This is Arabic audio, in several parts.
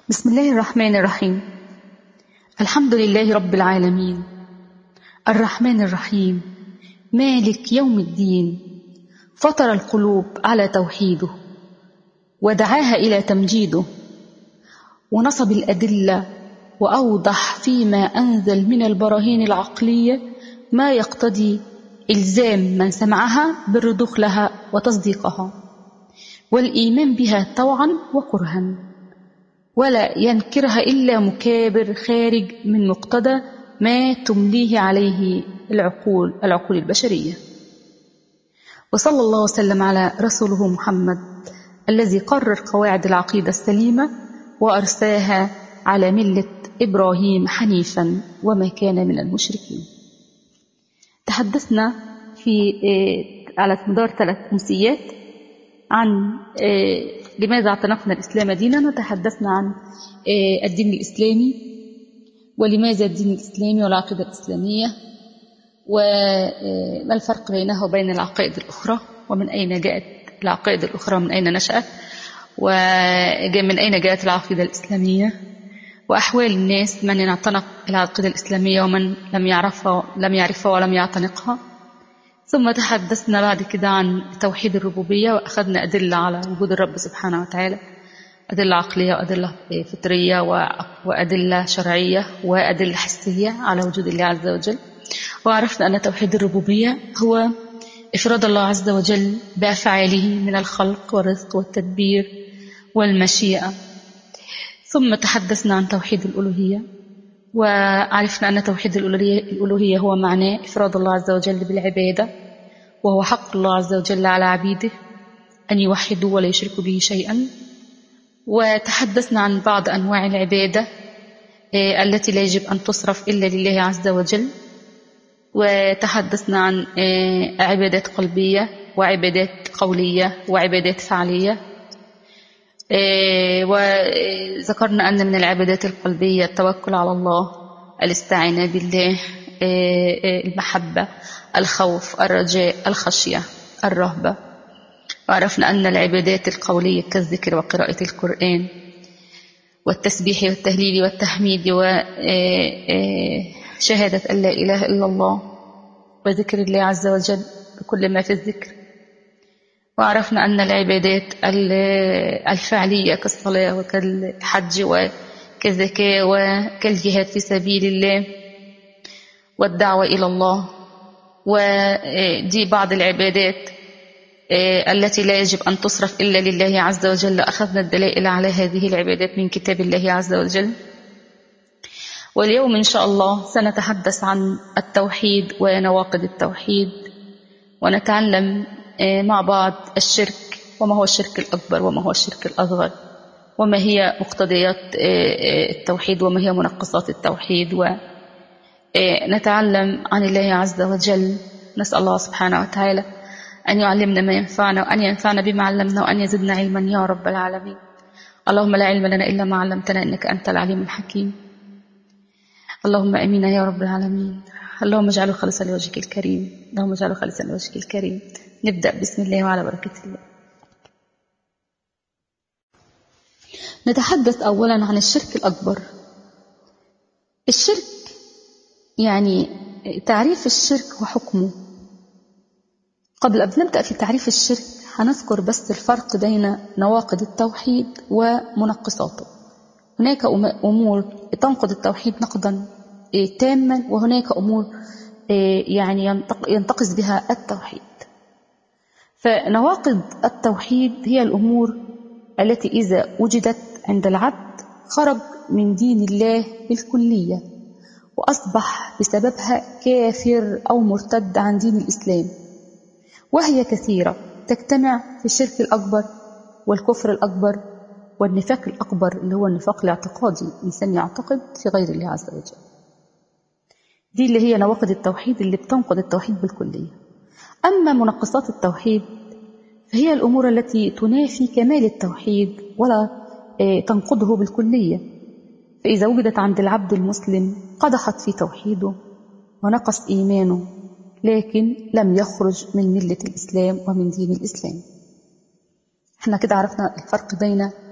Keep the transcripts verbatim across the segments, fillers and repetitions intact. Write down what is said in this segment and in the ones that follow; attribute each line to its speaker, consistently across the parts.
Speaker 1: بسم الله الرحمن الرحيم. الحمد لله رب العالمين، الرحمن الرحيم، مالك يوم الدين، فطر القلوب على توحيده ودعاها إلى تمجيده، ونصب الأدلة وأوضح فيما أنزل من البراهين العقلية ما يقتضي إلزام من سمعها بالرضوخ لها وتصديقها والإيمان بها طوعا وكرها، ولا ينكرها إلا مكابر خارج من مقتضى ما تمليه عليه العقول العقول البشرية. وصلى الله وسلم على رسوله محمد الذي قرر قواعد العقيدة السليمة وأرساها على ملة إبراهيم حنيفا وما كان من المشركين. تحدثنا في على مدار ثلاث أمسيات عن لماذا اعتنقنا الإسلام دينا، وتحدثنا عن الدين الإسلامي ولماذا الدين الإسلامي والعقيدة الإسلامية، وما الفرق بينها وبين العقائد الأخرى، ومن أين جاءت العقائد الأخرى ومن أين نشأت، ومن أين جاءت العقيدة الإسلامية، وأحوال الناس من اعتنق العقيدة الإسلامية ومن لم يعرفها لم يعرفها ولم يعتنقها. ثم تحدثنا بعد كده عن توحيد الربوبية، وأخذنا أدلة على وجود الرب سبحانه وتعالى، أدلة عقلية وأدلة فطرية وأدلة شرعية وأدلة حسية على وجود الله عز وجل. وعرفنا أن توحيد الربوبية هو إفراد الله عز وجل بأفعاله من الخلق والرزق والتدبير والمشيئة. ثم تحدثنا عن توحيد الألوهية، وعرفنا أن توحيد الألوهية هو معناه إفراد الله عز وجل بالعبادة، وهو حق الله عز وجل على عبيده أن يوحدوا ولا يشركوا به شيئا. وتحدثنا عن بعض أنواع العبادة التي لا يجب أن تصرف إلا لله عز وجل، وتحدثنا عن عبادات قلبية وعبادات قولية وعبادات فعلية. وذكرنا أن من العبادات القلبية التوكل على الله، الاستعانة بالله، المحبة، الخوف، الرجاء، الخشية، الرهبة. وعرفنا أن العبادات القولية كالذكر وقراءة القرآن والتسبيح والتهليل والتحميد وشهادة أن لا إله إلا الله وذكر الله عز وجل بكل ما في الذكر. وعرفنا أن العبادات الفعلية كالصلاة وكالحج وكالزكاة وكالجهاد في سبيل الله والدعوة إلى الله، ودي بعض العبادات التي لا يجب أن تصرف إلا لله عز وجل. أخذنا الدلائل على هذه العبادات من كتاب الله عز وجل. واليوم إن شاء الله سنتحدث عن التوحيد ونواقض التوحيد، ونتعلم مع بعض الشرك، وما هو الشرك الأكبر وما هو الشرك الأصغر، وما هي مقتضيات التوحيد وما هي منقصات التوحيد، ونتعلم عن الله عز وجل. نسأل الله سبحانه وتعالى أن يعلمنا ما ينفعنا وأن ينفعنا بما علمنا وأن يزدنا علما يا رب العالمين. اللهم لا علم لنا إلا ما علمتنا إنك أنت العليم الحكيم. اللهم أمين يا رب العالمين. اللهم اجعله خالصا لوجهك الكريم، اللهم اجعله خالصا لوجهك الكريم. نبدأ بسم الله وعلى بركة الله. نتحدث أولا عن الشرك الأكبر. الشرك يعني تعريف الشرك وحكمه. قبل أن نبدأ في تعريف الشرك هنذكر بس الفرق بين نواقض التوحيد ومنقصاته. هناك أمور تنقض التوحيد نقضا تاما، وهناك أمور يعني ينتقص بها التوحيد. فنواقض التوحيد هي الأمور التي إذا وجدت عند العبد خرج من دين الله بالكلية، وأصبح بسببها كافر أو مرتد عن دين الإسلام، وهي كثيرة تجتمع في الشرك الأكبر والكفر الأكبر والنفاق الأكبر اللي هو النفاق الاعتقادي، الإنسان يعتقد في غير الله عز وجل. دي اللي هي نواقض التوحيد اللي بتنقض التوحيد بالكلية. أما منقصات التوحيد فهي الأمور التي تنافي كمال التوحيد ولا تنقضه بالكلية، فإذا وجدت عند العبد المسلم قدحت في توحيده ونقص إيمانه، لكن لم يخرج من ملة الإسلام ومن دين الإسلام. احنا كده عرفنا الفرق بين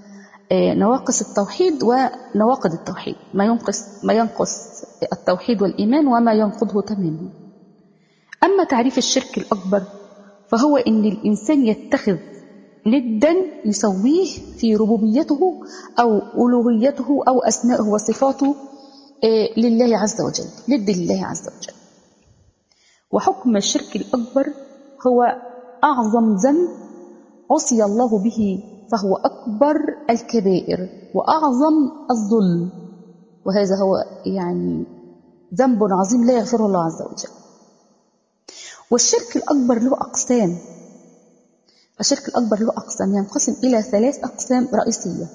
Speaker 1: نواقص التوحيد ونواقض التوحيد، ما ينقص ما ينقص التوحيد والإيمان وما ينقضه تماما. أما تعريف الشرك الأكبر فهو إن الإنسان يتخذ ندا يسويه في ربوبيته أو ألوهيته أو أسمائه وصفاته لله عز وجل، ند لله عز وجل. وحكم الشرك الأكبر هو أعظم ذنب عصي الله به، فهو أكبر الكبائر وأعظم الظلم، وهذا هو يعني ذنب عظيم لا يغفره الله عز وجل. والشرك الأكبر له أقسام، الشرك الأكبر له أقسام ينقسم إلى ثلاث أقسام رئيسية.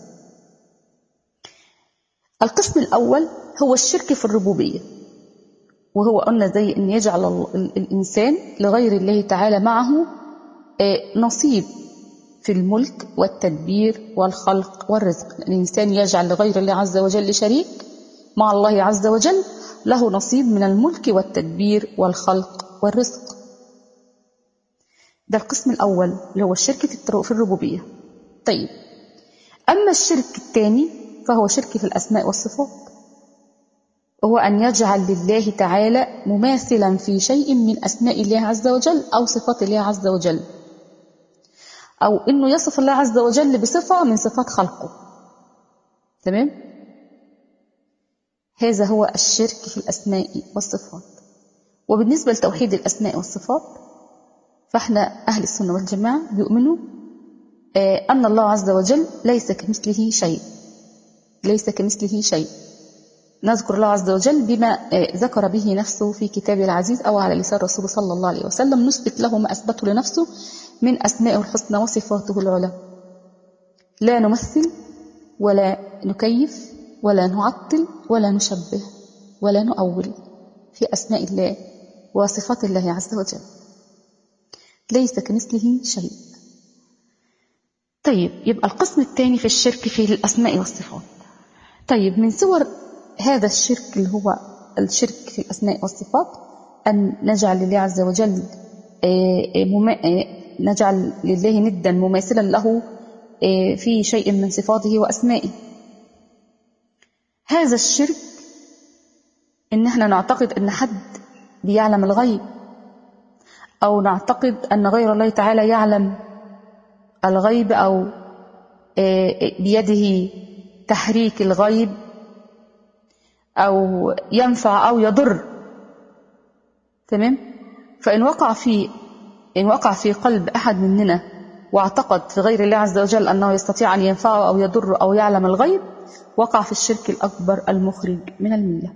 Speaker 1: القسم الأول هو الشرك في الربوبية، وهو قلنا زي أن يجعل الإنسان لغير الله تعالى معه نصيب في الملك والتدبير والخلق والرزق. الإنسان يجعل لغير الله عز وجل شريك مع الله عز وجل، له نصيب من الملك والتدبير والخلق والرزق. ده القسم الأول اللي هو الشرك في الربوبية. طيب، أما الشرك الثاني فهو شرك في الأسماء والصفات، وهو أن يجعل لله تعالى مماثلا في شيء من أسماء الله عز وجل أو صفات الله عز وجل، أو إنه يصف الله عز وجل بصفة من صفات خلقه. تمام؟ هذا هو الشرك في الأسماء والصفات. وبالنسبة لتوحيد الأسماء والصفات فإحنا أهل السنة والجماعة بيؤمنوا أن الله عز وجل ليس كمثله شيء، ليس كمثله شيء. نذكر الله عز وجل بما ذكر به نفسه في كتابه العزيز أو على لسان رسوله صلى الله عليه وسلم، نثبت له ما أثبته لنفسه من أسمائه الحسنى وصفاته العلى. لا نمثل ولا نكيف ولا نعطل ولا نشبه ولا نؤول في أسماء الله وصفات الله عز وجل، ليس كمثله شيء. طيب، يبقى القسم الثاني في الشرك في الأسماء والصفات. طيب، من صور هذا الشرك اللي هو الشرك في الأسماء والصفات أن نجعل لله عز وجل نجعل لله ندا مماثلا له في شيء من صفاته وأسمائه. هذا الشرك إن احنا نعتقد أن حد بيعلم الغيب، أو نعتقد أن غير الله تعالى يعلم الغيب، أو بيده تحريك الغيب، أو ينفع أو يضر. تمام؟ فإن وقع في إن وقع في قلب أحد مننا واعتقد في غير الله عز وجل أنه يستطيع أن ينفعه أو يضر أو يعلم الغيب، وقع في الشرك الأكبر المخرج من الملة.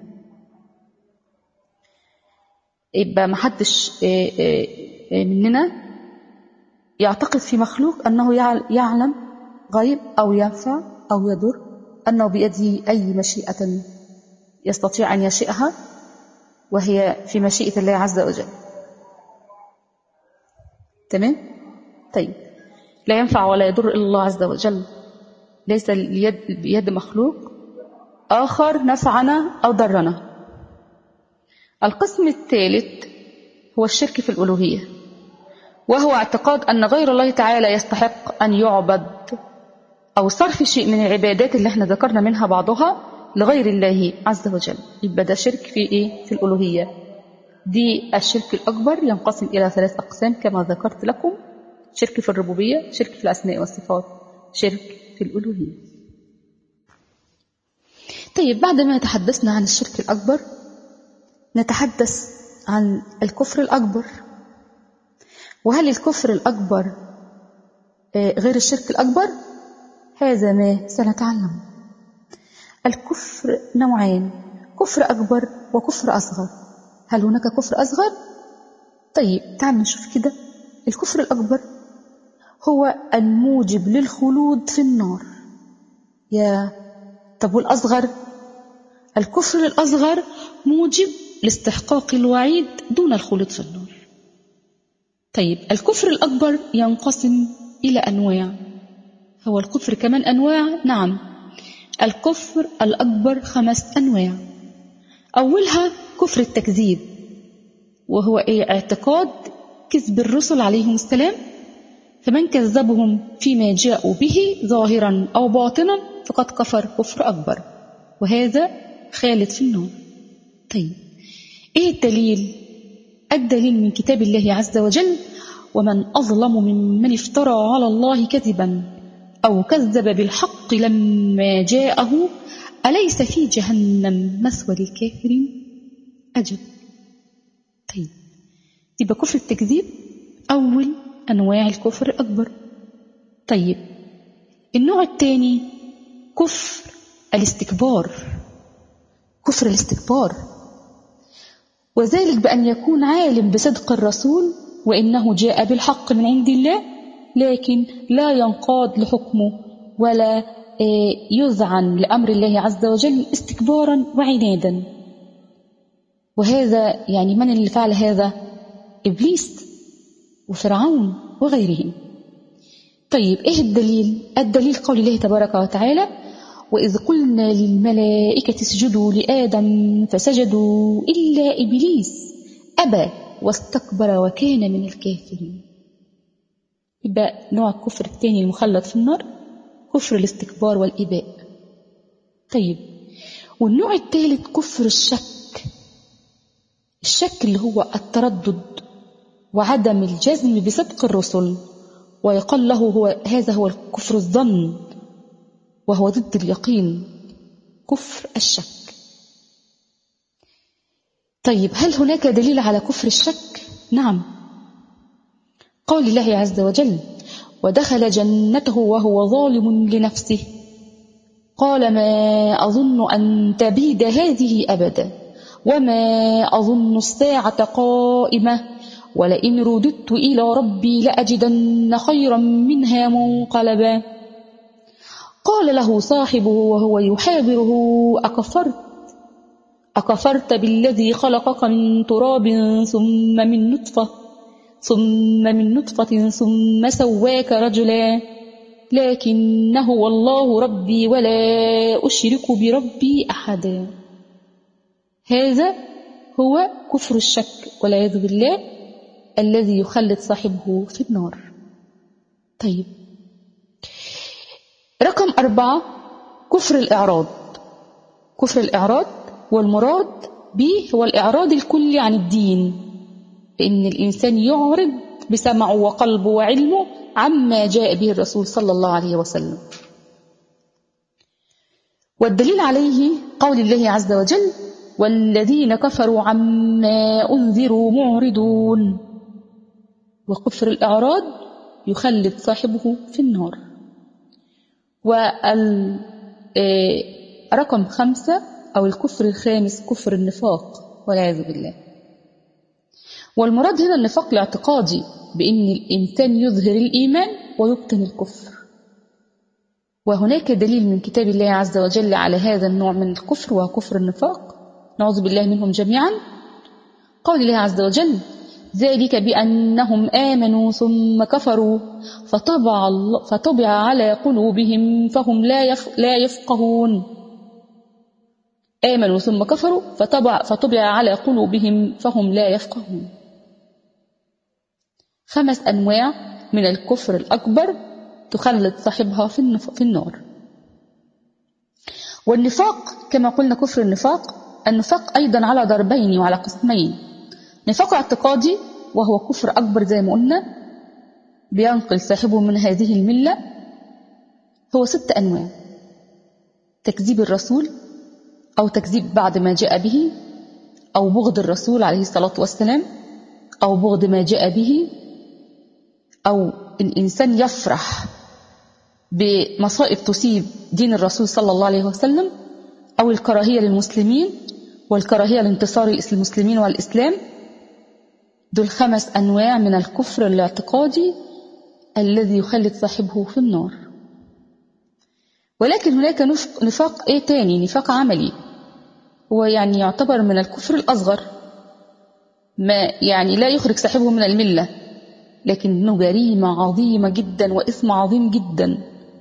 Speaker 1: يبقى ما حدش مننا يعتقد في مخلوق أنه يعلم غيب أو ينفع أو يضر، أنه بيده أي مشيئة يستطيع أن يشيئها، وهي في مشيئة الله عز وجل. تمام؟ طيب، لا ينفع ولا يضر إلا الله عز وجل، ليس اليد بيد مخلوق آخر نفعنا أو ضرنا. القسم الثالث هو الشرك في الألوهية، وهو اعتقاد أن غير الله تعالى يستحق أن يعبد، أو صرف شيء من العبادات اللي احنا ذكرنا منها بعضها لغير الله عز وجل. يبقى ده شرك في إيه؟ في الألوهية. دي الشرك الأكبر ينقسم إلى ثلاث أقسام كما ذكرت لكم: شرك في الربوبية، شرك في الأسماء والصفات، شرك في الألوهية. طيب، بعد ما تحدثنا عن الشرك الأكبر نتحدث عن الكفر الأكبر. وهل الكفر الأكبر غير الشرك الأكبر؟ هذا ما سنتعلم. الكفر نوعين: كفر أكبر وكفر أصغر. هل هناك كفر أصغر؟ طيب، تعالوا نشوف كده. الكفر الأكبر هو الموجب للخلود في النار. يا طب والأصغر؟ الكفر الأصغر موجب لاستحقاق الوعيد دون الخلود في النار. طيب، الكفر الأكبر ينقسم إلى أنواع. هو الكفر كمان أنواع؟ نعم، الكفر الأكبر خمس أنواع. أولها كفر التكذيب، وهو إيه؟ اعتقاد كذب الرسل عليهم السلام فمن كذبهم فيما جاءوا به ظاهرا أو باطنا فقد كفر كفر أكبر، وهذا خالد في النار. طيب إيه الدليل؟ الدليل من كتاب الله عز وجل: ومن أظلم ممن افترى على الله كذبا أو كذب بالحق لما جاءه أليس في جهنم مثوى للكافرين؟ أجل. طيب يبقى كفر التكذيب أول أنواع الكفر الأكبر. طيب النوع الثاني كفر الاستكبار، كفر الاستكبار، وذلك بأن يكون عالم بصدق الرسول وإنه جاء بالحق من عند الله، لكن لا ينقاد لحكمه ولا يذعن لأمر الله عز وجل استكبارا وعنادا. وهذا يعني من اللي فعل هذا؟ إبليس وفرعون وغيرهم. طيب إيه الدليل؟ الدليل قول الله تبارك وتعالى: وإذ قلنا للملائكة اسجدوا لآدم فسجدوا إلا إبليس أبى واستكبر وكان من الكافرين. يبقى نوع الكفر الثاني المخلد في النار كفر الاستكبار والإباء. طيب والنوع الثالث كفر الشك، الشك اللي هو التردد وعدم الجزم بصدق الرسل، ويقال له هو هذا هو الكفر الظن، وهو ضد اليقين، كفر الشك. طيب هل هناك دليل على كفر الشك؟ نعم، قول الله عز وجل: ودخل جنته وهو ظالم لنفسه قال ما أظن أن تبيد هذه أبدا وما أظن الساعة قائمة ولئن رددت إلى ربي لأجدن خيرا منها منقلبا. قال له صاحبه وهو يحاوره: أكفرت أكفرت بالذي خلقك من تراب ثم من نطفة ثم من نطفة ثم سواك رجلا لكنه والله ربي ولا أشرك بربي أحدا. هذا هو كفر الشك والعياذ بالله الذي يخلد صاحبه في النار. طيب رقم أربعة كفر الإعراض. كفر الإعراض والمراد به هو الإعراض الكلي عن الدين، بأن الإنسان يعرض بسمعه وقلبه وعلمه عما جاء به الرسول صلى الله عليه وسلم. والدليل عليه قول الله عز وجل: والذين كفروا عما أنذروا معرضون. وكفر الإعراض يخلد صاحبه في النار. ورقم خمسة أو الكفر الخامس كفر النفاق والعياذ بالله. والمراد هنا النفاق الاعتقادي، بأن الإنسان يظهر الإيمان ويبطن الكفر. وهناك دليل من كتاب الله عز وجل على هذا النوع من الكفر وهو كفر النفاق، نعوذ بالله منهم جميعا. قول الله عز وجل: ذلك بأنهم آمنوا ثم كفروا فطبع, فطبع على قلوبهم فهم لا, يف لا يفقهون. آمنوا ثم كفروا فطبع, فطبع على قلوبهم فهم لا يفقهون. خمس أنواع من الكفر الأكبر تخلد صاحبها في النار. والنفاق كما قلنا كفر النفاق، النفاق أيضا على ضربين وعلى قسمين: نفاق اعتقادي وهو كفر أكبر زي ما قلنا بينقل صاحبه من هذه الملة، هو ست أنواع: تكذيب الرسول أو تكذيب بعد ما جاء به، أو بغض الرسول عليه الصلاة والسلام، أو بغض ما جاء به، أو الإنسان يفرح بمصائب تصيب دين الرسول صلى الله عليه وسلم، أو الكراهية للمسلمين والكراهية لانتصار المسلمين والإسلام. دول خمس أنواع من الكفر الاعتقادي الذي يخلد صاحبه في النار. ولكن هناك نفاق إيه تاني، نفاق عملي، هو يعني يعتبر من الكفر الأصغر، ما يعني لا يخرج صاحبه من الملة، لكنه جريمة عظيمة جدا وإثم عظيم جدا.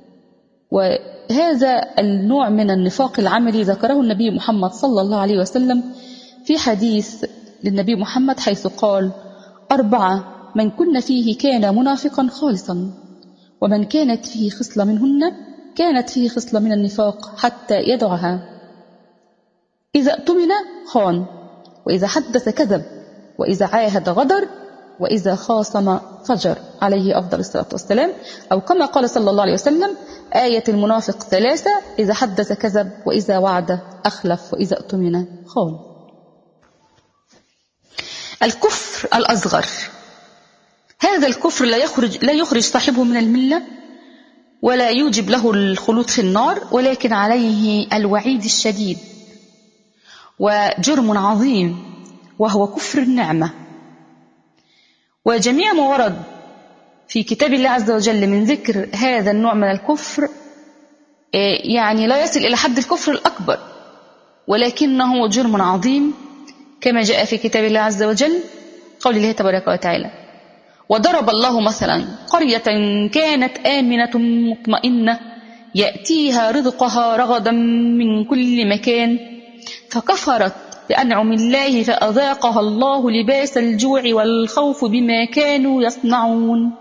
Speaker 1: وهذا النوع من النفاق العملي ذكره النبي محمد صلى الله عليه وسلم في حديث للنبي محمد حيث قال: أربعة من كن فيه كان منافقا خالصا، ومن كانت فيه خصلة منهن كانت فيه خصلة من النفاق حتى يدعها. إذا اؤتمن خان، وإذا حدث كذب، وإذا عاهد غدر، وإذا خاصم فجر، عليه أفضل الصلاة والسلام. أو كما قال صلى الله عليه وسلم: آية المنافق ثلاثة: إذا حدث كذب، وإذا وعد أخلف، وإذا اؤتمن خان. الكفر الأصغر، هذا الكفر لا يخرج, لا يخرج صاحبه من الملة ولا يوجب له الخلود في النار، ولكن عليه الوعيد الشديد وجرم عظيم، وهو كفر النعمة. وجميع ما ورد في كتاب الله عز وجل من ذكر هذا النوع من الكفر يعني لا يصل إلى حد الكفر الأكبر، ولكنه جرم عظيم، كما جاء في كتاب الله عز وجل قول الله تبارك وتعالى: وضرب الله مثلا قرية كانت آمنة مطمئنة يأتيها رزقها رغدا من كل مكان فكفرت بأنعم الله فأذاقها الله لباس الجوع والخوف بما كانوا يصنعون.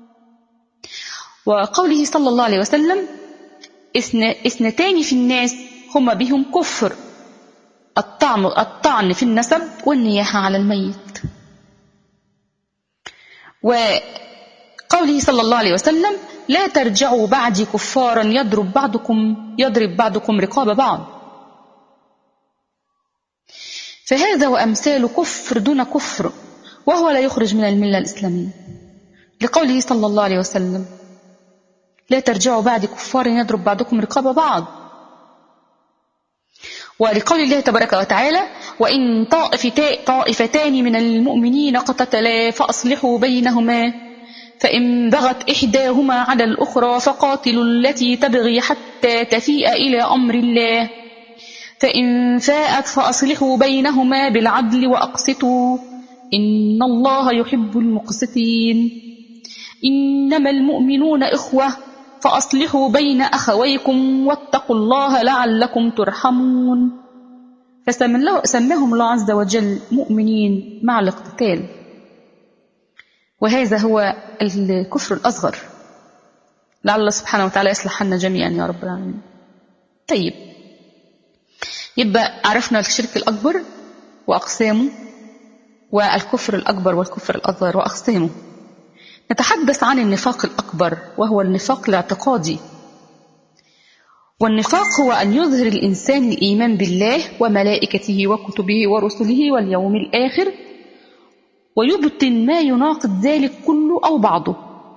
Speaker 1: وقوله صلى الله عليه وسلم: اثنتان في الناس هما بهم كفر: الطعن, الطعن في النسب والنياحة على الميت. وقوله صلى الله عليه وسلم: لا ترجعوا بعدي كفارا يضرب بعضكم يضرب بعضكم رقاب بعض. فهذا وأمثال كفر دون كفر، وهو لا يخرج من الملة الإسلامية، لقوله صلى الله عليه وسلم: لا ترجعوا بعدي كفارا يضرب بعضكم رقاب بعض. ولقول الله تبارك وتعالى: وإن طائفتان من المؤمنين اقتتلا فأصلحوا بينهما فإن بغت إحداهما على الأخرى فقاتلوا التي تبغي حتى تفيء إلى أمر الله فإن فاءت فأصلحوا بينهما بالعدل وأقسطوا إن الله يحب المقسطين. إنما المؤمنون إخوة فأصلحوا بين أخويكم واتقوا الله لعلكم ترحمون. فسماهم الله عز وجل مؤمنين مع الاقتتال، وهذا هو الكفر الأصغر. لعل الله سبحانه وتعالى يصلح لنا جميعا يا رب العالمين. طيب، يبقى عرفنا الشرك الأكبر وأقسامه، والكفر الأكبر والكفر الأصغر وأقسامه. نتحدث عن النفاق الأكبر، وهو النفاق الاعتقادي. والنفاق هو أن يظهر الإنسان الإيمان بالله وملائكته وكتبه ورسله واليوم الآخر، ويبطن ما يناقض ذلك كله أو بعضه،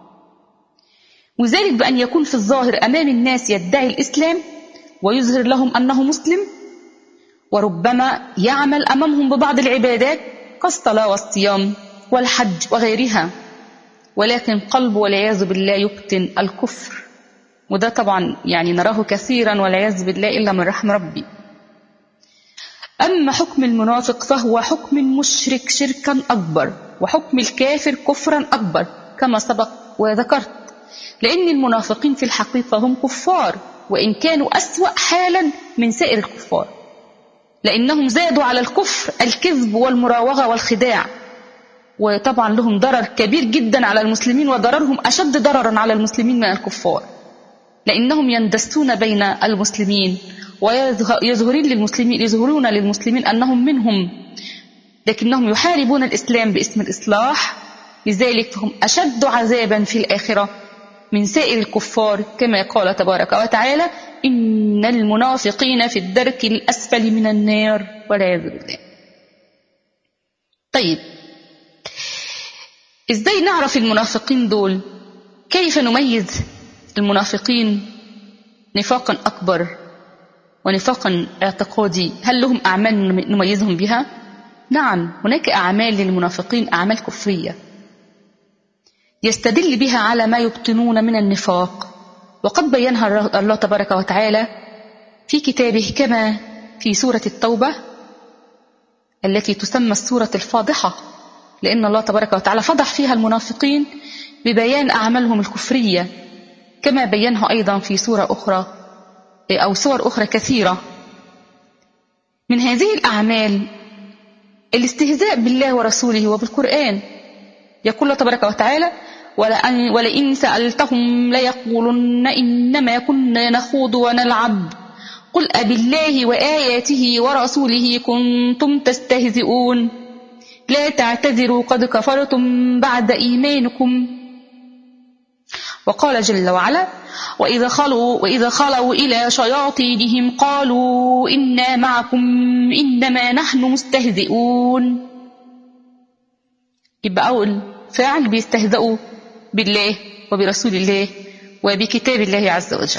Speaker 1: وذلك بأن يكون في الظاهر أمام الناس يدعي الإسلام ويظهر لهم أنه مسلم، وربما يعمل أمامهم ببعض العبادات كالصلاة والصيام والحج وغيرها، ولكن قلبه والعياذ بالله يبطن الكفر، وده طبعا يعني نراه كثيرا والعياذ بالله إلا من رحم ربي. أما حكم المنافق فهو حكم مشرك شركا أكبر، وحكم الكافر كفرا أكبر كما سبق وذكرت، لأن المنافقين في الحقيقة هم كفار، وإن كانوا أسوأ حالا من سائر الكفار، لأنهم زادوا على الكفر الكذب والمراوغة والخداع، وطبعا لهم ضرر كبير جدا على المسلمين، وضررهم أشد ضررا على المسلمين من الكفار، لأنهم يندسون بين المسلمين ويظهرون للمسلمين يظهرون للمسلمين أنهم منهم، لكنهم يحاربون الإسلام باسم الإصلاح، لذلك فهم أشد عذابا في الآخرة من سائر الكفار، كما قال تبارك وتعالى: إن المنافقين في الدرك الأسفل من النار والعياذ بالله. طيب، إزاي نعرف المنافقين دول؟ كيف نميز المنافقين نفاقا أكبر ونفاقا اعتقادي؟ هل لهم أعمال نميزهم بها؟ نعم، هناك أعمال للمنافقين، أعمال كفرية يستدل بها على ما يبطنون من النفاق، وقد بينها الله تبارك وتعالى في كتابه، كما في سورة التوبة التي تسمى السورة الفاضحة، لأن الله تبارك وتعالى فضح فيها المنافقين ببيان أعمالهم الكفرية، كما بينها أيضا في سورة أخرى أو سور أخرى كثيرة. من هذه الأعمال الاستهزاء بالله ورسوله وبالقرآن، يقول الله تبارك وتعالى: ولئن سألتهم ليقولن إنما كنا نخوض ونلعب قل أبالله وآياته ورسوله كنتم تستهزئون لا تعتذروا قد كفرتم بعد إيمانكم. وقال جل وعلا: وإذا خلوا, وإذا خلوا إلى شياطينهم قالوا إنا معكم إنما نحن مستهزئون. يبقى أول فعل بيستهزئوا بالله وبرسول الله وبكتاب الله عز وجل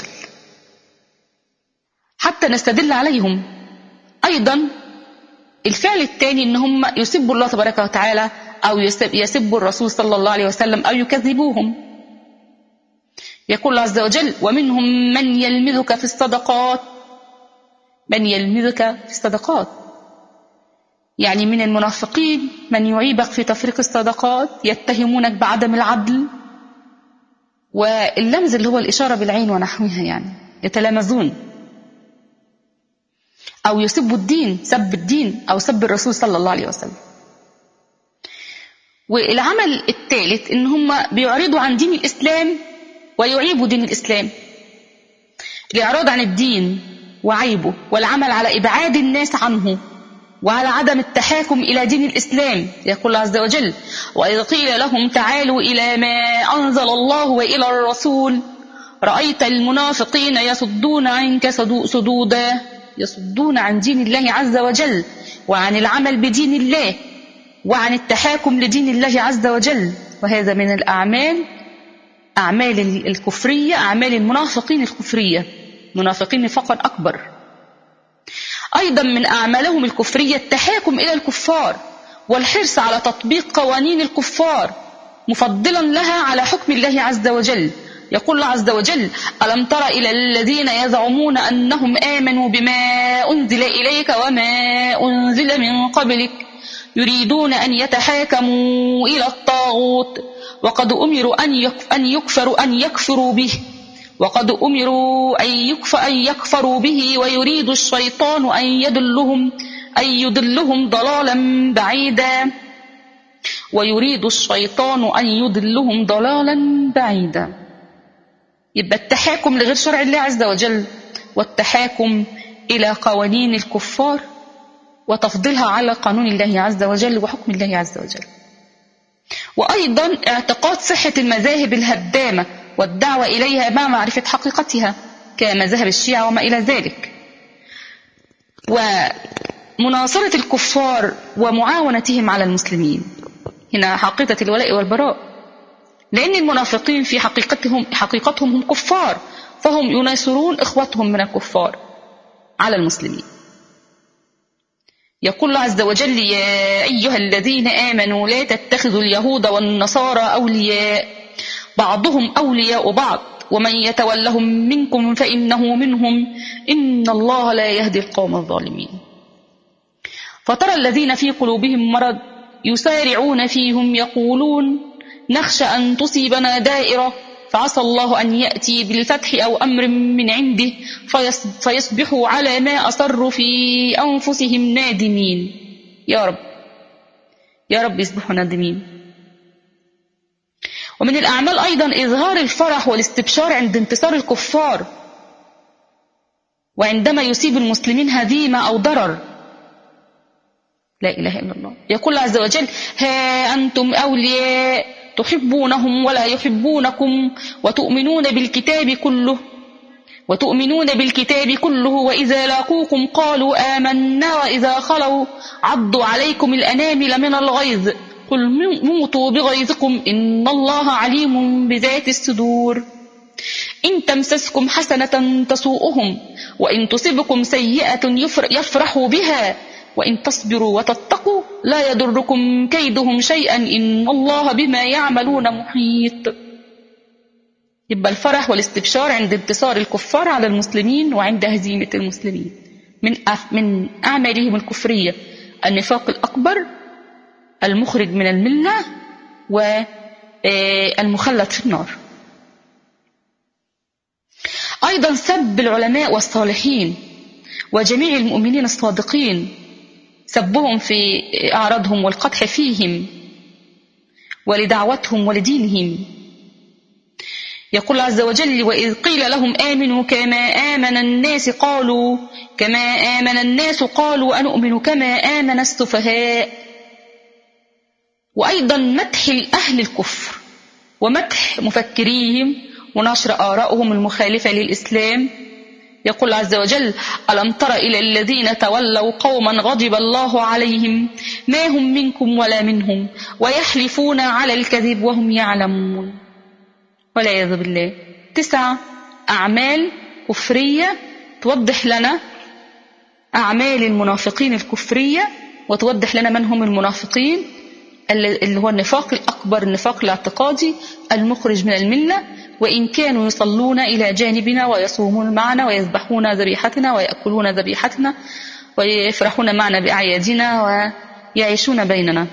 Speaker 1: حتى نستدل عليهم. أيضا الفعل الثاني إن هم يسبوا الله تبارك وتعالى أو يسبوا الرسول صلى الله عليه وسلم أو يكذبوهم. يقول الله عز وجل: ومنهم من يلمزك في الصدقات من يلمزك في الصدقات يعني من المنافقين من يعيبك في تفريق الصدقات، يتهمونك بعدم العدل، واللمز اللي هو الإشارة بالعين ونحوها، يعني يتلامزون أو يسبوا الدين، سب الدين أو سب الرسول صلى الله عليه وسلم. والعمل الثالث إن هم بيعرضوا عن دين الإسلام ويعيبوا دين الإسلام. الإعراض عن الدين وعيبه والعمل على إبعاد الناس عنه وعلى عدم التحاكم إلى دين الإسلام. يقول الله عز وجل: وإذ قيل لهم تعالوا إلى ما أنزل الله وإلى الرسول رأيت المنافقين يصدون عنك صدودا، يصدون عن دين الله عز وجل وعن العمل بدين الله وعن التحاكم لدين الله عز وجل. وهذا من الأعمال أعمال الكفرية، أعمال المنافقين الكفرية، منافقين فقط أكبر. أيضا من أعمالهم الكفرية التحاكم إلى الكفار والحرص على تطبيق قوانين الكفار مفضلا لها على حكم الله عز وجل. يقول الله عز وجل: ألم تر إلى الذين يزعمون أنهم آمنوا بما أنزل إليك وما أنزل من قبلك يريدون أن يتحاكموا إلى الطاغوت وقد أمروا أن يكفروا أن يكفروا به وقد أمروا أن يكفروا به ويريد الشيطان أن يدلهم أن يدلهم ضلالا بعيدا ويريد الشيطان أن يدلهم ضلالا بعيدا. يبقى التحاكم لغير شرع الله عز وجل والتحاكم إلى قوانين الكفار وتفضيلها على قانون الله عز وجل وحكم الله عز وجل. وأيضا اعتقاد صحة المذاهب الهدامة والدعوة إليها مع معرفة حقيقتها كمذاهب الشيعة وما إلى ذلك، ومناصرة الكفار ومعاونتهم على المسلمين. هنا حقيقة الولاء والبراء، لأن المنافقين في حقيقتهم حقيقتهم هم كفار، فهم يناصرون إخوتهم من الكفار على المسلمين. يقول الله عز وجل: يا أيها الذين آمنوا لا تتخذوا اليهود والنصارى أولياء بعضهم أولياء بعض ومن يتولهم منكم فإنه منهم إن الله لا يهدي القوم الظالمين. فترى الذين في قلوبهم مرض يسارعون فيهم يقولون نخشى أن تصيبنا دائرة فعسى الله أن يأتي بالفتح أو أمر من عنده فيصبحوا على ما أصروا في أنفسهم نادمين. يا رب يا رب يصبحوا نادمين. ومن الأعمال أيضا إظهار الفرح والاستبشار عند انتصار الكفار وعندما يصيب المسلمين هزيمة أو ضرر. لا إله إلا الله. يقول الله عز وجل: ها أنتم أولياء تحبونهم ولا يحبونكم وتؤمنون بالكتاب كله وتؤمنون بالكتاب كله وإذا لاقوكم قالوا آمنا وإذا خلوا عضوا عليكم الأنامل من الغيظ قل موتوا بغيظكم إن الله عليم بذات الصدور. إن تمسسكم حسنة تسوءهم وإن تصبكم سيئة يفرحوا بها وإن تصبروا وتتقوا لا يضركم كيدهم شيئا إن الله بما يعملون محيط. يبقى الفرح والاستبشار عند انتصار الكفار على المسلمين وعند هزيمة المسلمين من من أعمالهم الكفرية النفاق الأكبر المخرج من الملة والمخلد في النار. أيضا سب العلماء والصالحين وجميع المؤمنين الصادقين، سبهم في أعراضهم والقدح فيهم ولدعوتهم ولدينهم. يقول عز وجل: وإذ قيل لهم آمنوا كما آمن الناس قالوا كما آمن الناس قالوا أنؤمن كما آمن السفهاء. وأيضا مدح أهل الكفر ومدح مفكريهم ونشر آرائهم المخالفة للإسلام. يقول عز وجل: ألم تر إلى الذين تولوا قوما غضب الله عليهم ما هم منكم ولا منهم ويحلفون على الكذب وهم يعلمون. والعياذ بالله. تسع أعمال كفرية توضح لنا أعمال المنافقين الكفرية، وتوضح لنا من هم المنافقين، اللي هو النفاق الأكبر، النفاق الاعتقادي المخرج من الملة، وإن كانوا يصلون إلى جانبنا ويصومون معنا ويذبحون ذبيحتنا ويأكلون ذبيحتنا ويفرحون معنا بأعيادنا ويعيشون بيننا.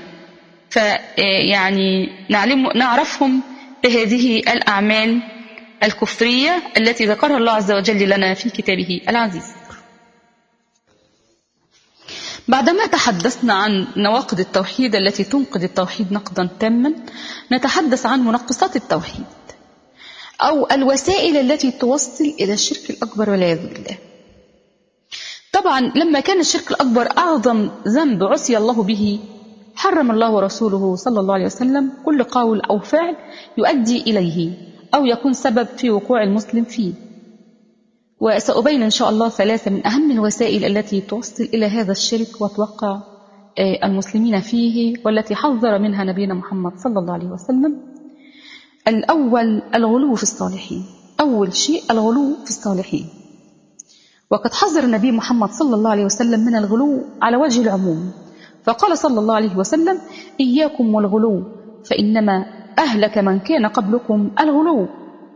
Speaker 1: فيعني نعلم نعرفهم بهذه الأعمال الكفرية التي ذكرها الله عز وجل لنا في كتابه العزيز. بعدما تحدثنا عن نواقض التوحيد التي تنقض التوحيد نقضا تاما، نتحدث عن منقصات التوحيد أو الوسائل التي توصل إلى الشرك الأكبر والعياذ بالله. طبعا لما كان الشرك الأكبر أعظم ذنب عصي الله به، حرم الله ورسوله صلى الله عليه وسلم كل قول أو فعل يؤدي إليه أو يكون سبب في وقوع المسلم فيه. وسأبين إن شاء الله ثلاثة من أهم الوسائل التي توصل إلى هذا الشرك وتوقع المسلمين فيه، والتي حذر منها نبينا محمد صلى الله عليه وسلم. الأول الغلو في الصالحين. أول شيء الغلو في الصالحين، وقد حذر النبي محمد صلى الله عليه وسلم من الغلو على وجه العموم، فقال صلى الله عليه وسلم: إياكم والغلو فإنما أهلك من كان قبلكم الغلو.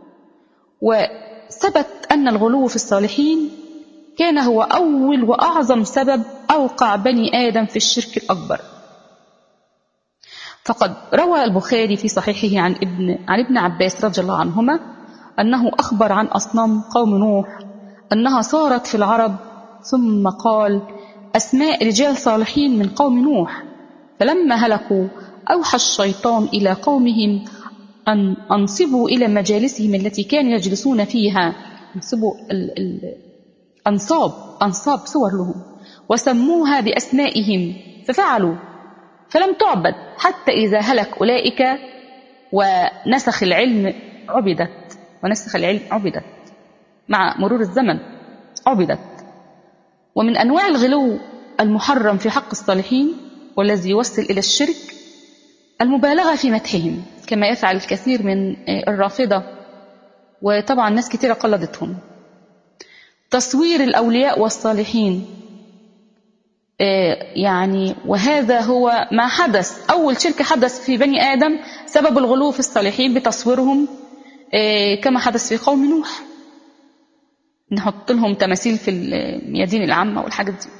Speaker 1: وثبت أن الغلو في الصالحين كان هو أول وأعظم سبب أوقع بني آدم في الشرك الأكبر. فقد روى البخاري في صحيحه عن ابن, عن ابن عباس رضي الله عنهما أنه أخبر عن أصنام قوم نوح أنها صارت في العرب، ثم قال: أسماء رجال صالحين من قوم نوح، فلما هلكوا أوحى الشيطان إلى قومهم أن أنصبوا إلى مجالسهم التي كانوا يجلسون فيها، أنصبوا الأنصاب أنصاب صور لهم، وسموها بأسمائهم ففعلوا، فلم تعبد حتى إذا هلك أولئك ونسخ العلم عبدت ونسخ العلم عبدت مع مرور الزمن عبدت. ومن أنواع الغلو المحرم في حق الصالحين والذي يوصل إلى الشرك المبالغة في مدحهم، كما يفعل الكثير من الرافضة، وطبعا ناس كثيرة قلدتهم. تصوير الأولياء والصالحين، يعني وهذا هو ما حدث، أول شرك حدث في بني آدم سبب الغلو في الصالحين بتصويرهم، كما حدث في قوم نوح، نحط لهم تماثيل في الميادين العامة والحاجات دي.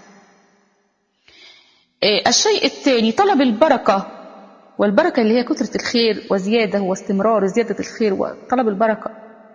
Speaker 1: الشيء الثاني طلب البركة، والبركة اللي هي كثرة الخير وزيادة واستمرار زيادة الخير وطلب البركة.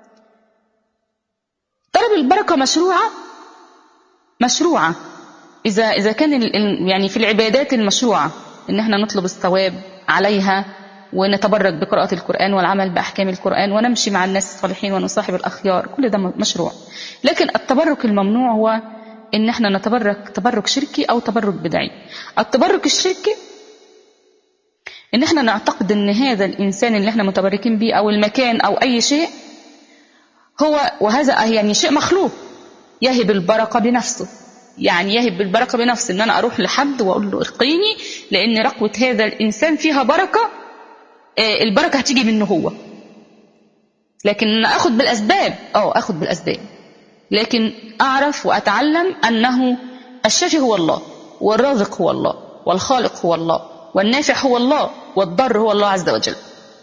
Speaker 1: طلب البركة مشروعة مشروعة إذا إذا كان يعني في العبادات المشروعة إن احنا نطلب الثواب عليها ونتبرك بقراءة القرآن والعمل بأحكام القرآن ونمشي مع الناس الصالحين ونصاحب الأخيار، كل ده مشروع. لكن التبرك الممنوع هو إن احنا نتبرك تبرك شركي أو تبرك بدعي. التبرك الشركي إن احنا نعتقد إن هذا الإنسان اللي احنا متبركين به أو المكان أو أي شيء هو، وهذا يعني شيء مخلوق، يهب البركة بنفسه، يعني يهب البركة بنفسه، إن أنا أروح لحد وأقول له ارقيني لأن رقوة هذا الإنسان فيها بركة، البركة هتيجي منه هو. لكن أخذ بالأسباب، أو أخذ بالأسباب لكن أعرف وأتعلم أنه الشافي هو الله، والرازق هو الله، والخالق هو الله، والنافع هو الله، والضر هو الله عز وجل.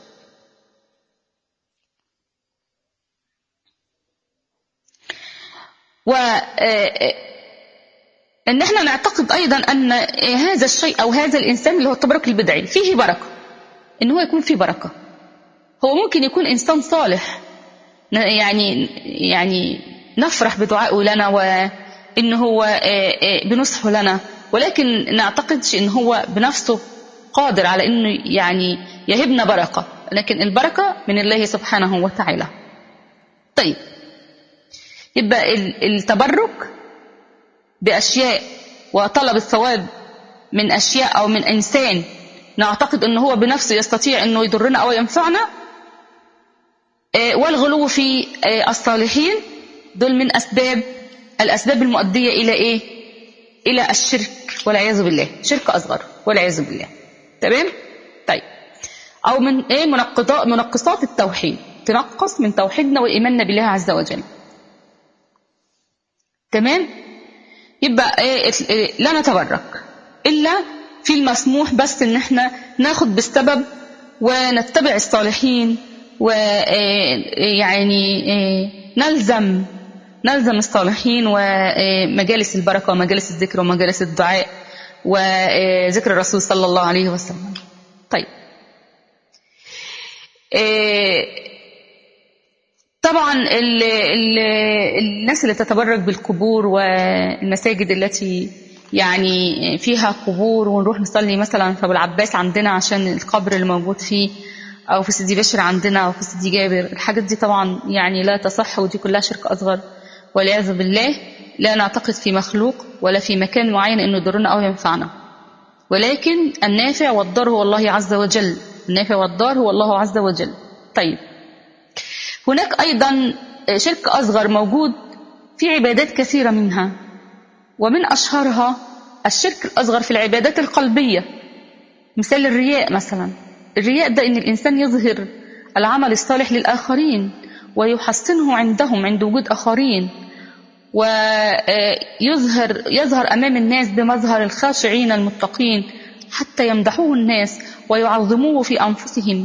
Speaker 1: وإن احنا نعتقد أيضا أن هذا الشيء أو هذا الإنسان اللي هو التبرك البدعي فيه بركة، إن هو يكون فيه بركة. هو ممكن يكون إنسان صالح، يعني يعني نفرح بدعائه لنا وإن هو بنصحه لنا، ولكن نعتقدش إن هو بنفسه قادر على أنه يعني يهبنا بركة، لكن البركة من الله سبحانه وتعالى. طيب، يبقى التبرك بأشياء وطلب الثواب من أشياء أو من إنسان نعتقد أنه هو بنفسه يستطيع أنه يضرنا أو ينفعنا، والغلو في الصالحين، دول من أسباب الأسباب المؤدية إلى إيه؟ إلى الشرك والعياذ بالله، شرك أصغر والعياذ بالله. تمام؟ طيب، أو من إيه؟ منقضات منقصات التوحيد، تنقص من توحيدنا وإيماننا بالله عز وجل. تمام؟ يبقى إيه؟ لا نتبرك إلا في المسموح، بس إن إحنا ناخد بالسبب ونتبع الصالحين، ويعني نلزم نلزم الصالحين ومجالس البركة ومجالس الذكر ومجالس الدعاء وذكر الرسول صلى الله عليه وسلم. طيب، طبعا ال ال الناس اللي تتبرك بالقبور والمساجد التي يعني فيها قبور، ونروح نصلي مثلا في أبو العباس عندنا عشان القبر اللي موجود فيه، أو في سيدي بشر عندنا، أو في سيدي جابر، الحاجات دي طبعا يعني لا تصح، ودي كلها شرك أصغر والعياذ بالله. لا نعتقد في مخلوق ولا في مكان معين إنه يضرنا أو ينفعنا، ولكن النافع والضار هو الله عز وجل، النافع والضار هو الله عز وجل. طيب، هناك أيضا شرك أصغر موجود في عبادات كثيرة منها، ومن أشهرها الشرك الأصغر في العبادات القلبية، مثال الرياء مثلا. الرياء ده إن الإنسان يظهر العمل الصالح للآخرين ويحسنه عندهم عند وجود آخرين، ويظهر يظهر أمام الناس بمظهر الخاشعين المتقين حتى يمدحوه الناس ويعظموه في أنفسهم.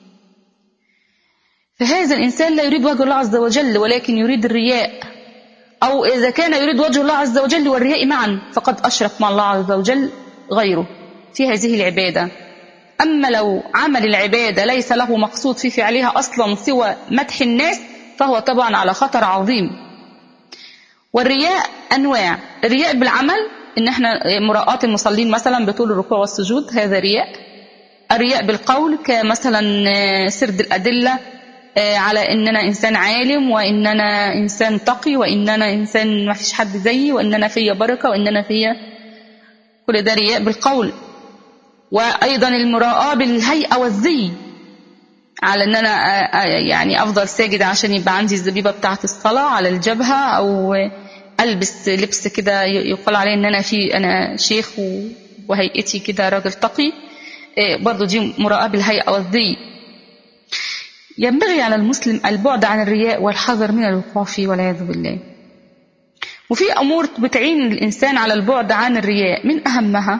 Speaker 1: فهذا الإنسان لا يريد وجه الله عز وجل، ولكن يريد الرياء، أو إذا كان يريد وجه الله عز وجل والرياء معا فقد أشرك مع الله عز وجل غيره في هذه العبادة. أما لو عمل العبادة ليس له مقصود في فعلها أصلا سوى مدح الناس، فهو طبعا على خطر عظيم. والرياء أنواع: الرياء بالعمل، إن احنا مراءة المصلين مثلا بطول الركوع والسجود، هذا رياء. الرياء بالقول كمثلا سرد الأدلة على إننا إنسان عالم، وإننا إنسان تقي، وإننا إنسان ما فيش حد زيي، وإننا فيا بركة، وإننا فيا، كل ده رياء بالقول. وأيضا المراءة بالهيئة والزي، على إن أنا يعني أفضل ساجد عشان يبقى عندي الزبيبة بتاعة الصلاة على الجبهة، أو ألبس لبس كده يقال عليه إن أنا في أنا شيخ وهيئتي كده راجل تقي، برضو دي مراءة بالهيئة والزي. ينبغي على المسلم البعد عن الرياء والحذر من الوقوع فيه والعياذ بالله. وفي أمور بتعين الإنسان على البعد عن الرياء، من أهمها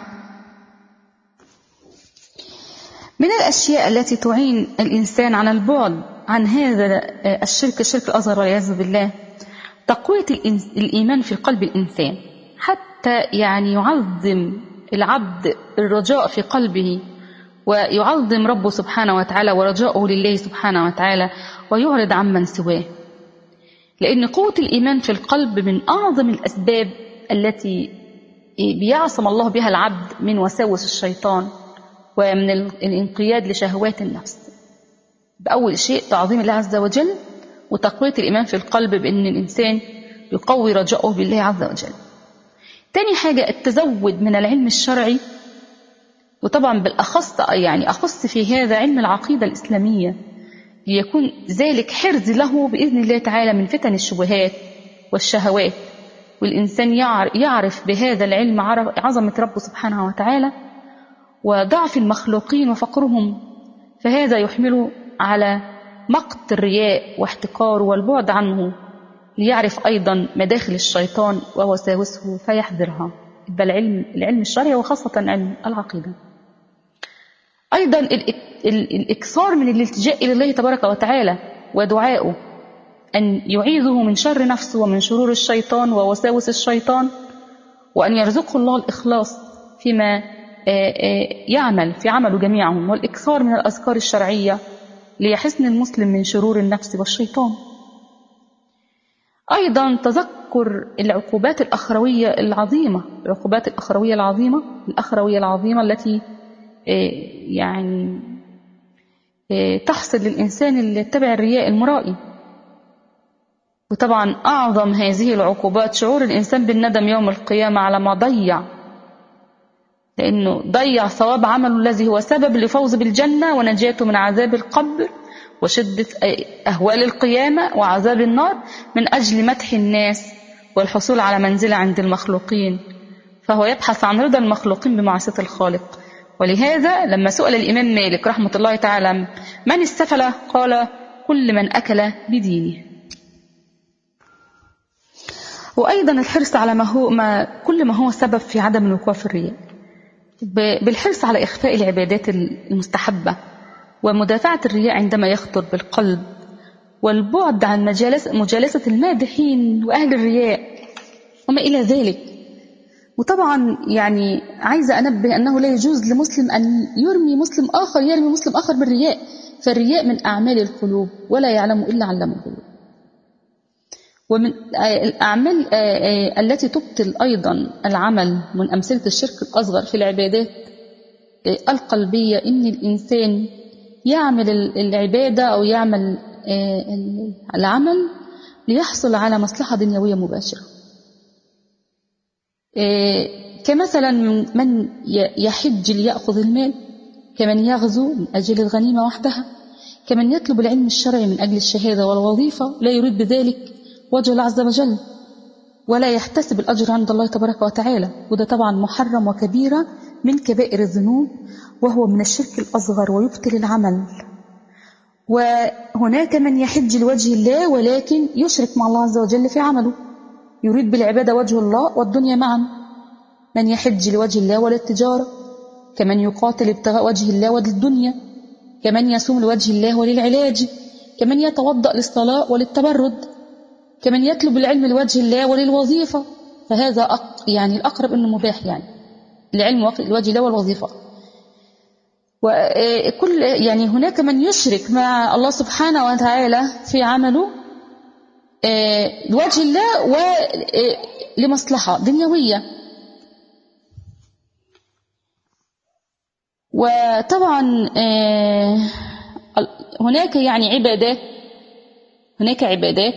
Speaker 1: من الأشياء التي تعين الإنسان على البعد عن هذا الشرك الشرك الأصغر والعياذ بالله تقوية الإيمان في قلب الإنسان، حتى يعني يعظم العبد الرجاء في قلبه، ويعظم ربه سبحانه وتعالى ورجاؤه لله سبحانه وتعالى، ويعرض عمن سواه. لأن قوة الإيمان في القلب من أعظم الأسباب التي بيعصم الله بها العبد من وساوس الشيطان ومن الانقياد لشهوات النفس. بأول شيء تعظيم الله عز وجل، وتقوية الإيمان في القلب بأن الإنسان يقوي رجاؤه بالله عز وجل. تاني حاجة التزود من العلم الشرعي، وطبعا بالأخص يعني أخص في هذا علم العقيدة الإسلامية، ليكون ذلك حرز له بإذن الله تعالى من فتن الشبهات والشهوات، والإنسان يعرف بهذا العلم عظمة ربه سبحانه وتعالى وضعف المخلوقين وفقرهم، فهذا يحمله على مقت الرياء واحتقاره والبعد عنه، ليعرف أيضا مداخل الشيطان ووساوسه فيحذرها. بل العلم العلم الشرعي وخاصة علم العقيدة. أيضا الإكثار من الالتجاء إلى الله تبارك وتعالى ودعائه أن يعيذه من شر نفسه ومن شرور الشيطان ووساوس الشيطان، وأن يرزقه الله الإخلاص فيما يعمل في عمله جميعهم، والإكثار من الأذكار الشرعية ليحسن المسلم من شرور النفس والشيطان. أيضا تذكر العقوبات الأخروية العظيمة العقوبات الأخروية العظيمة الأخروية العظيمة التي يعني تحصل للإنسان اللي يتبع الرياء المرائي. وطبعا أعظم هذه العقوبات شعور الإنسان بالندم يوم القيامة على ما ضيع، لأنه ضيع ثواب عمله الذي هو سبب لفوز بالجنة ونجاته من عذاب القبر وشدة أهوال القيامة وعذاب النار من أجل مدح الناس والحصول على منزلة عند المخلوقين، فهو يبحث عن رضا المخلوقين بمعصية الخالق. ولهذا لما سئل الإمام مالك رحمة الله تعالى من السفل، قال كل من أكل بدينه. وأيضا الحرص على ما هو ما كل ما هو سبب في عدم الوقوع في الرياء، بالحرص على إخفاء العبادات المستحبة ومدافعة الرياء عندما يخطر بالقلب، والبعد عن مجالسة المادحين وأهل الرياء وما إلى ذلك. وطبعا يعني عايزة أنبه أنه لا يجوز لمسلم أن يرمي مسلم آخر يرمي مسلم آخر بالرياء، فالرياء من أعمال القلوب ولا يعلم إلا علام القلوب. ومن الأعمال التي تبطل أيضا العمل من أمثلة الشرك الأصغر في العبادات القلبية إن الإنسان يعمل العبادة أو يعمل العمل ليحصل على مصلحة دنيوية مباشرة، كمثلا من يحج ليأخذ المال، كمن يغزو من أجل الغنيمة وحدها، كمن يطلب العلم الشرعي من أجل الشهادة والوظيفة لا يريد بذلك وجه الله عز وجل ولا يحتسب الأجر عند الله تبارك وتعالى. وده طبعا محرم وكبيرة من كبائر الذنوب وهو من الشرك الأصغر ويبطل العمل. وهناك من يحج لوجه الله ولكن يشرك مع الله عز وجل في عمله، يريد بالعبادة وجه الله والدنيا معا. من يحج لوجه الله وللتجارة، كمن يقاتل ابتغاء وجه الله وللدنيا، كمن يصوم لوجه الله وللعلاج، كمن يتوضأ للصلاة وللتبرد، كمن يطلب العلم لوجه الله وللوظيفة. فهذا أق... يعني الأقرب أنه مباح، يعني العلم لوجه الله والوظيفة. وكل يعني هناك من يشرك مع الله سبحانه وتعالى في عمله لوجه الله ولمصلحة دنيوية. وطبعا هناك يعني عبادات هناك عبادات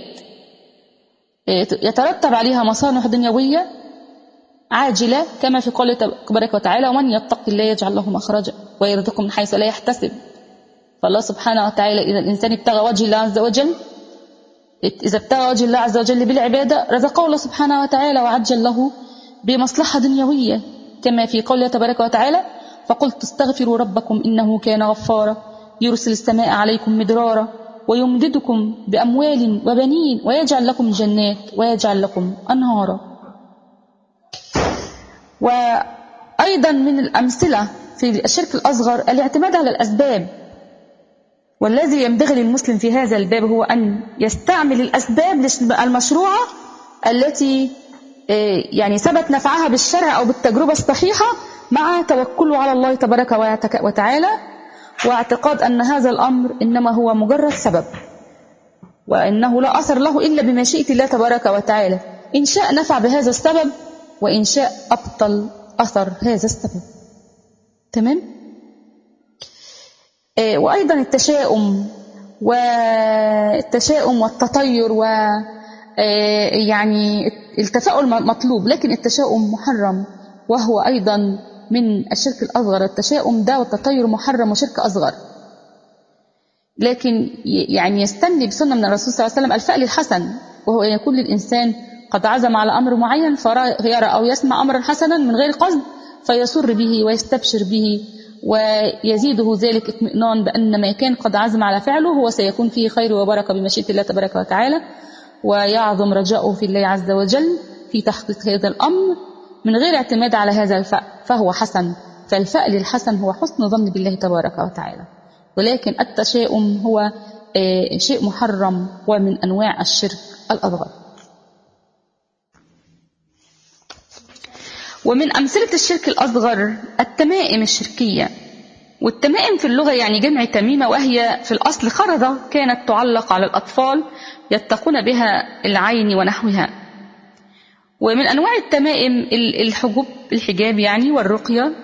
Speaker 1: يترتب عليها مصالح دنيوية عاجلة، كما في قوله تبارك وتعالى ومن يتق الله يجعل له مخرجا ويرزقه من حيث لا يحتسب. فالله سبحانه وتعالى إذا الإنسان ابتغى وجه الله عز وجل إذا ابتغى وجه الله عز وجل بالعبادة رزقه الله سبحانه وتعالى وعجل له بمصلحة دنيوية، كما في قوله تبارك وتعالى فقلت استغفروا ربكم إنه كان غفارا يرسل السماء عليكم مدرارا ويمددكم بأموال وبنين ويجعل لكم جنات ويجعل لكم أنهارا. وأيضا من الأمثلة في الشرك الأصغر الاعتماد على الأسباب، والذي ينبغي للمسلم في هذا الباب هو أن يستعمل الأسباب المشروعة التي يعني ثبت نفعها بالشرع أو بالتجربة الصحيحة مع توكله على الله تبارك وتعالى، واعتقاد أن هذا الأمر إنما هو مجرد سبب وإنه لا أثر له إلا بمشيئة الله تبارك وتعالى، إن شاء نفع بهذا السبب وإن شاء أبطل أثر هذا السبب. تمام؟ آه وأيضا التشاؤم والتشاؤم والتطير و آه يعني التفاؤل مطلوب، لكن التشاؤم محرم وهو أيضا من الشرك الأصغر. التشاؤم ده والتطير محرم وشرك أصغر، لكن يعني يستني بسنة من الرسول صلى الله عليه وسلم الفأل الحسن، وهو أن يكون للإنسان قد عزم على أمر معين فيرى أو يسمع أمرا حسنا من غير قصد فيسر به ويستبشر به ويزيده ذلك اطمئنان بأن ما كان قد عزم على فعله هو سيكون فيه خير وبركة بمشيئة الله تبارك وتعالى، ويعظم رجاؤه في الله عز وجل في تحقيق هذا الأمر من غير اعتماد على هذا الفأل، فهو حسن. فالفأل الحسن هو حسن ظن بالله تبارك وتعالى، ولكن التشاؤم هو شيء محرم ومن أنواع الشرك الأصغر. ومن أمثلة الشرك الأصغر التمائم الشركية. والتمائم في اللغة يعني جمع تميمة، وهي في الأصل خرزة كانت تعلق على الأطفال يتقون بها العين ونحوها. ومن أنواع التمائم الحجوب الحجاب يعني والرقية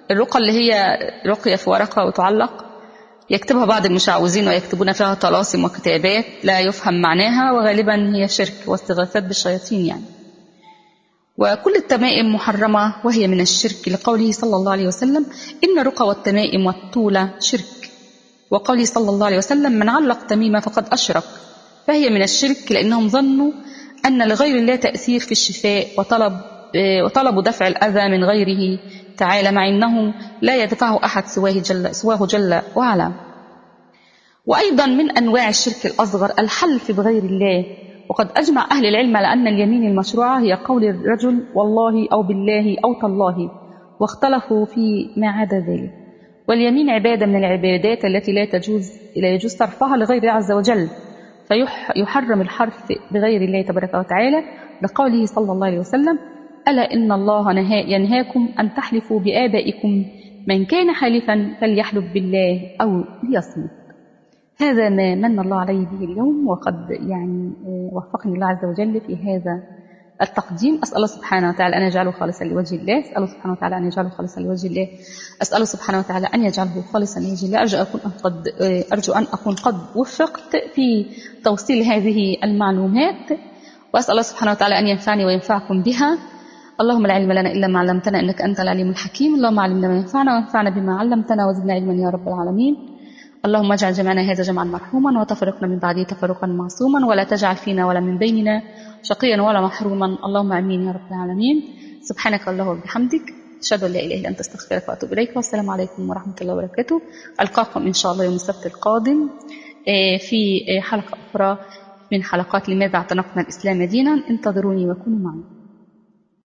Speaker 1: الرقى اللي هي رقية في ورقة وتعلق يكتبها بعض المشعوذين ويكتبون فيها طلاسم وكتابات لا يفهم معناها، وغالبا هي شرك واستغاثات بالشياطين يعني. وكل التمائم محرمة وهي من الشرك، لقوله صلى الله عليه وسلم: إن الرقى والتمائم والطولة شرك. وقوله صلى الله عليه وسلم: من علق تميمة فقد أشرك. فهي من الشرك لأنهم ظنوا أن لغير الله تأثير في الشفاء وطلب وطلبوا دفع الأذى من غيره تعالى، مع أنه لا يدفعه أحد سواه جل, سواه جل وعلا. وأيضا من أنواع الشرك الأصغر الحلف بغير الله، وقد أجمع أهل العلم على أن اليمين المشروعة هي قول الرجل والله أو بالله أو تالله، واختلفوا في ما عدا ذلك. واليمين عبادة من العبادات التي لا تجوز لا يجوز صرفها لغير الله عز وجل، فيحرم الحرف بغير الله تبارك وتعالى، لقوله صلى الله عليه وسلم: ألا إن الله ينهاكم أن تحلفوا بآبائكم، من كان حالفا فليحلف بالله أو ليصمت. هذا ما من الله عليه به اليوم، وقد يعني وفقني الله عز وجل في هذا التقديم. أسأل الله سبحانه وتعالى أن يجعله خالصا لوجه الله، أسأله سبحانه وتعالى أن يجعله خالصا لوجه الله، أسأله سبحانه وتعالى أن يجعله خالصا لوجه الله. أرجو أكون قد أرجو أن أكون قد وفقت في توصيل هذه المعلومات، وأسأل الله سبحانه وتعالى أن ينفعني وينفعكم بها. اللهم لا علم لنا إلا ما علمتنا إنك أنت العليم الحكيم. اللهم علمنا ما ينفعنا وانفعنا بما علمتنا وزدنا علما يا رب العالمين. اللهم اجعل جمعنا هذا جمعا مرحوما وتفرقنا من بعده تفرقا معصوما، ولا تجعل فينا ولا من بيننا شقيا ولا محروما. اللهم امين يا رب العالمين. سبحانك اللهم وبحمدك، اشهد ان لا اله الا انت، استغفرك واتوب اليك. والسلام عليكم ورحمه الله وبركاته. القاكم ان شاء الله يوم السبت القادم في حلقه اخرى من حلقات لماذا اعتنقنا الاسلام دينا. انتظروني وكونوا معي.